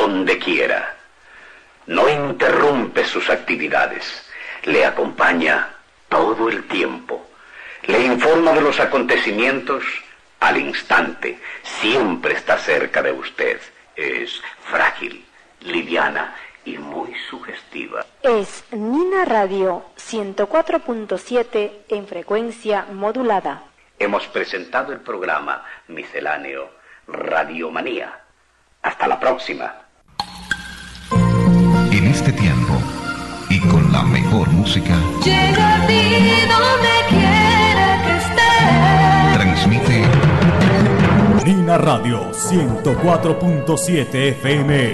donde quiera. No interrumpe sus actividades. Le acompaña todo el tiempo. Le informa de los acontecimientos al instante. Siempre está cerca de usted. Es frágil, liviana y muy sugestiva. Es Nina Radio 104.7 en frecuencia modulada. Hemos presentado el programa misceláneo Radiomanía. Hasta la próxima. En este tiempo y con la mejor música, llega a ti donde quiera que estés. Transmite Nina Radio 104.7 FM.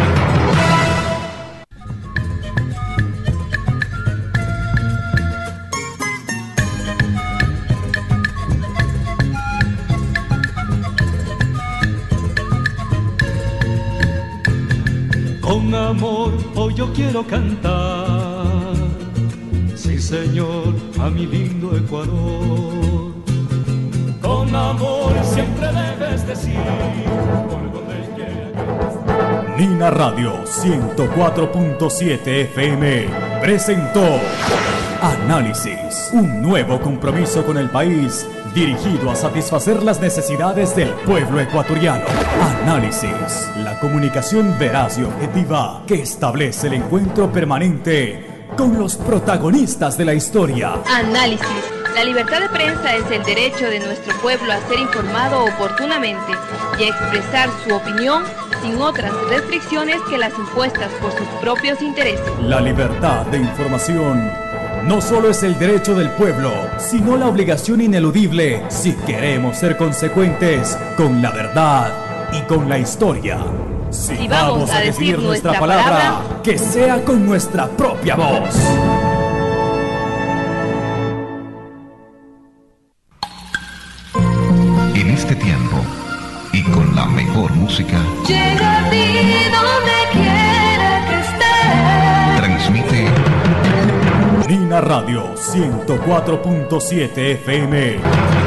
Con amor hoy yo quiero cantar, sí señor, a mi lindo Ecuador. Con amor siempre debes decir, por donde quiera que estés. Nina Radio 104.7 FM presentó Análisis, un nuevo compromiso con el país dirigido a satisfacer las necesidades del pueblo ecuatoriano. Análisis, la comunicación veraz y objetiva que establece el encuentro permanente con los protagonistas de la historia. Análisis. La libertad de prensa es el derecho de nuestro pueblo a ser informado oportunamente y a expresar su opinión sin otras restricciones que las impuestas por sus propios intereses. La libertad de información no solo es el derecho del pueblo, sino la obligación ineludible si queremos ser consecuentes con la verdad y con la historia. Si vamos a decir nuestra palabra, que sea con nuestra propia voz. en este tiempo y con la mejor música, llega a ti donde quiera que estés. Transmite Nina Radio 104.7 FM.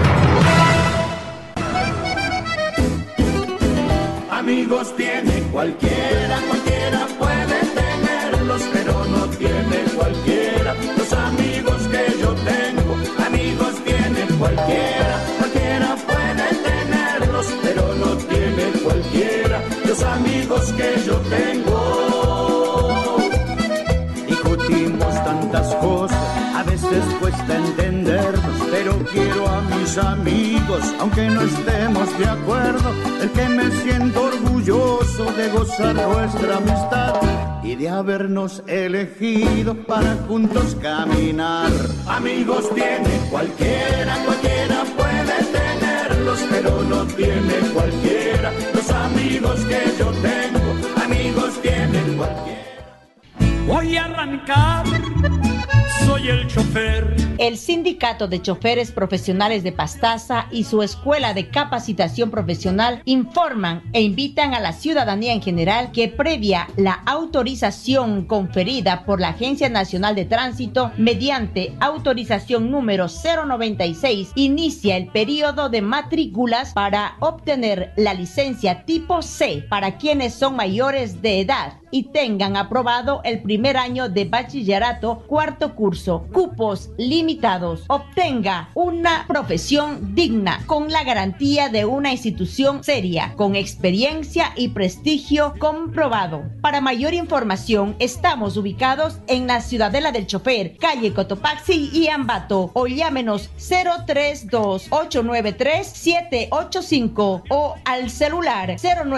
Amigos tiene cualquiera, cualquiera puede tenerlos, pero no tiene cualquiera los amigos que yo tengo. Amigos tiene cualquiera, cualquiera puede tenerlos, pero no tiene cualquiera los amigos que yo tengo. Discutimos tantas cosas, a veces cuesta entendernos, pero quiero a mis amigos, aunque no estemos de acuerdo. El que me siento orgulloso de gozar nuestra amistad y de habernos elegido para juntos caminar. Amigos tiene cualquiera, cualquiera puede tenerlos, pero no tiene cualquiera los amigos que yo tengo. Amigos tiene cualquiera. Voy a arrancar, soy el chofer. El Sindicato de Choferes Profesionales de Pastaza y su Escuela de Capacitación Profesional informan e invitan a la ciudadanía en general que previa la autorización conferida por la Agencia Nacional de Tránsito mediante autorización número 096 inicia el periodo de matrículas para obtener la licencia tipo C para quienes son mayores de edad y tengan aprobado el primer año de bachillerato, cuarto curso, cupos limitados. Obtenga una profesión digna con la garantía de una institución seria, con experiencia y prestigio comprobado. Para mayor información, estamos ubicados en la Ciudadela del Chofer, calle Cotopaxi y Ambato, o llámenos 032-893-785 o al celular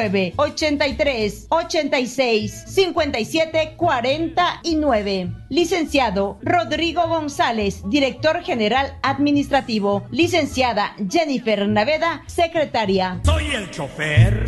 0983-86-5749. Licenciado Rodrigo González, director general administrativo. Licenciada Jennifer Naveda, secretaria. Soy el chofer.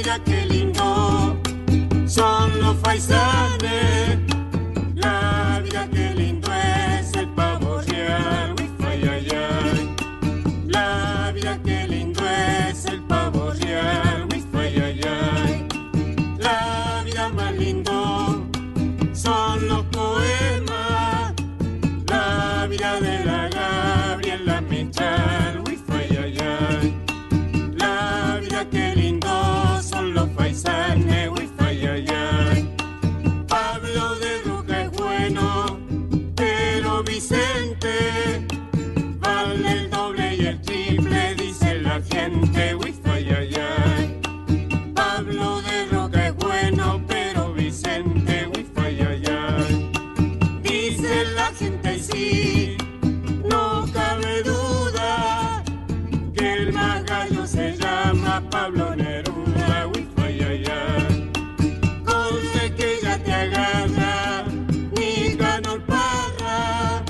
vida qué lindo son los faisanes. La vida qué lindo es el pavo real, ay, ay, ay. La vida qué lindo es el pavo real, ay, ay, ay. La vida más lindo son los poemas. La vida de la Gabriela Mistral, ay, ay, ay. La vida qué lindo son los paisanes, ay, ay, ay. Pablo de Roca es bueno, pero Vicente vale el doble y el triple, dice la gente, ay, ay, ay. Pablo de Roca es bueno, pero Vicente, ay, ay, ay. Dice la gente y sí, no cabe duda que el más gallo se llama Pablo Neruda, ay, ay, ay. Conste que ya te agarra, ni ganó el Parra.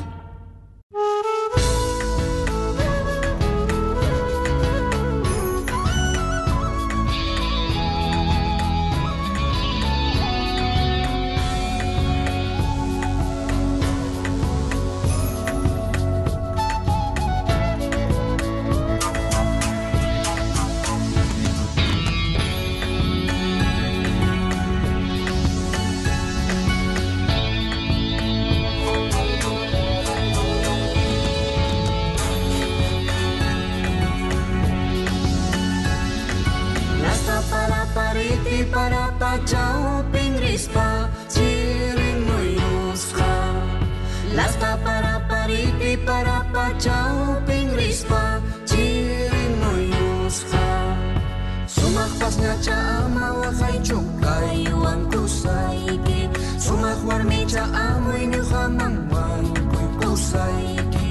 Para pachau pingrispa chirin muyusqa. Lasta para pariti para pachau pingrispa chirin muyusqa. Sumak pasnya ama wakay chukay wang kusayki. Sumak warmi amoy nyuhamang wang kusayki.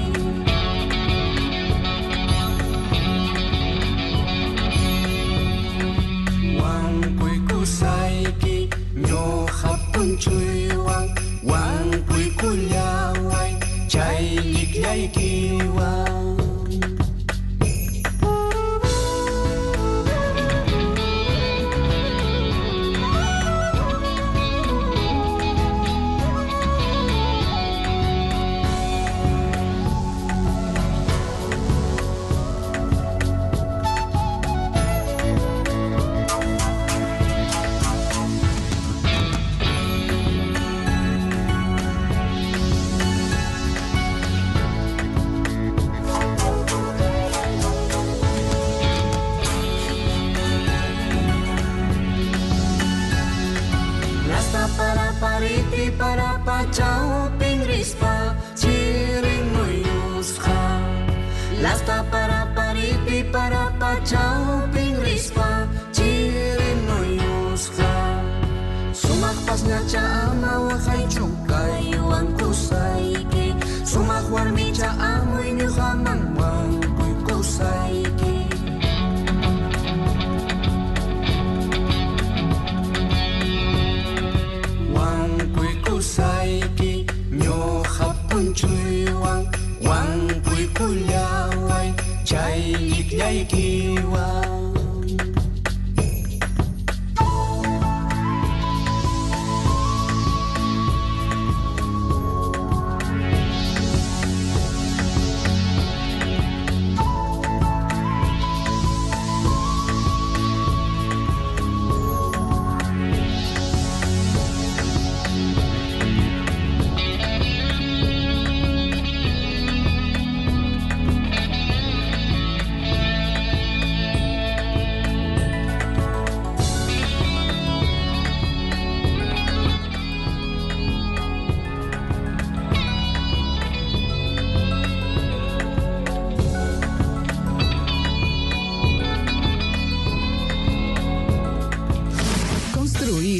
Saiki nyo hapun chui wang pui kulyawai chai likyai kiwang. Para pachau pingrispa chirin muyusqa. Lasta para pariti para pachau pingrispa chirin muyusqa. Sumak pasnya ama wakay chukay wang kusayki. Sumak warmi amoy nyuhamang wang kusayki. Saiki nyo hapun chui wang pui kulyawai chai likyai kiwang.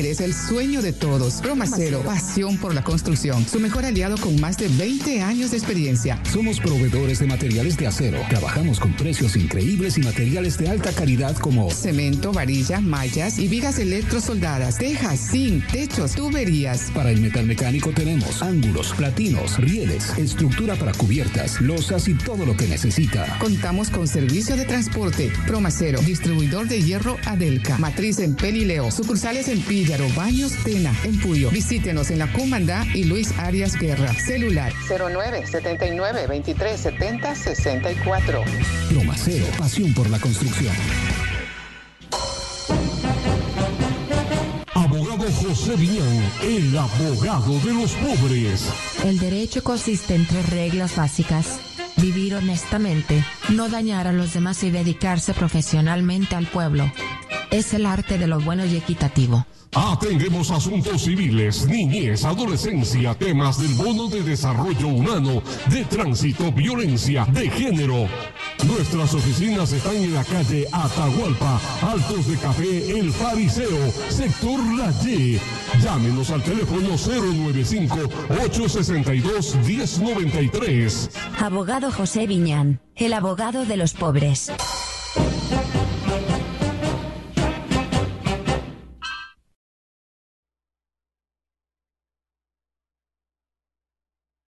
Este es el sueño de todos. Promacero, pasión por la construcción. Su mejor aliado con más de 20 años de experiencia. Somos proveedores de materiales de acero. Trabajamos con precios increíbles y materiales de alta calidad como cemento, varilla, mallas y vigas electrosoldadas, tejas, zinc, techos, tuberías. Para el metal mecánico tenemos ángulos, platinos, rieles, estructura para cubiertas, losas y todo lo que necesita. Contamos con servicio de transporte. Promacero, distribuidor de hierro Adelca. Matriz en Pelileo. Sucursales en Píllaro, Baños, Tena, en Puyo. Visítenos en La Cumandá y Luis Arias Guerra. Celular 09-79-23-70-64. Promacero, pasión por la construcción. Abogado José Viñán, el abogado de los pobres. El derecho consiste en 3 reglas básicas: vivir honestamente, no dañar a los demás y dedicarse profesionalmente al pueblo. Es el arte de lo bueno y equitativo. Atendemos asuntos civiles, niñez, adolescencia, temas del bono de desarrollo humano, de tránsito, violencia, de género. Nuestras oficinas están en la calle Atahualpa, Altos de Café El Fariseo, sector La Y. Llámenos al teléfono 095-862-1093. Abogado José Viñán, el abogado de los pobres.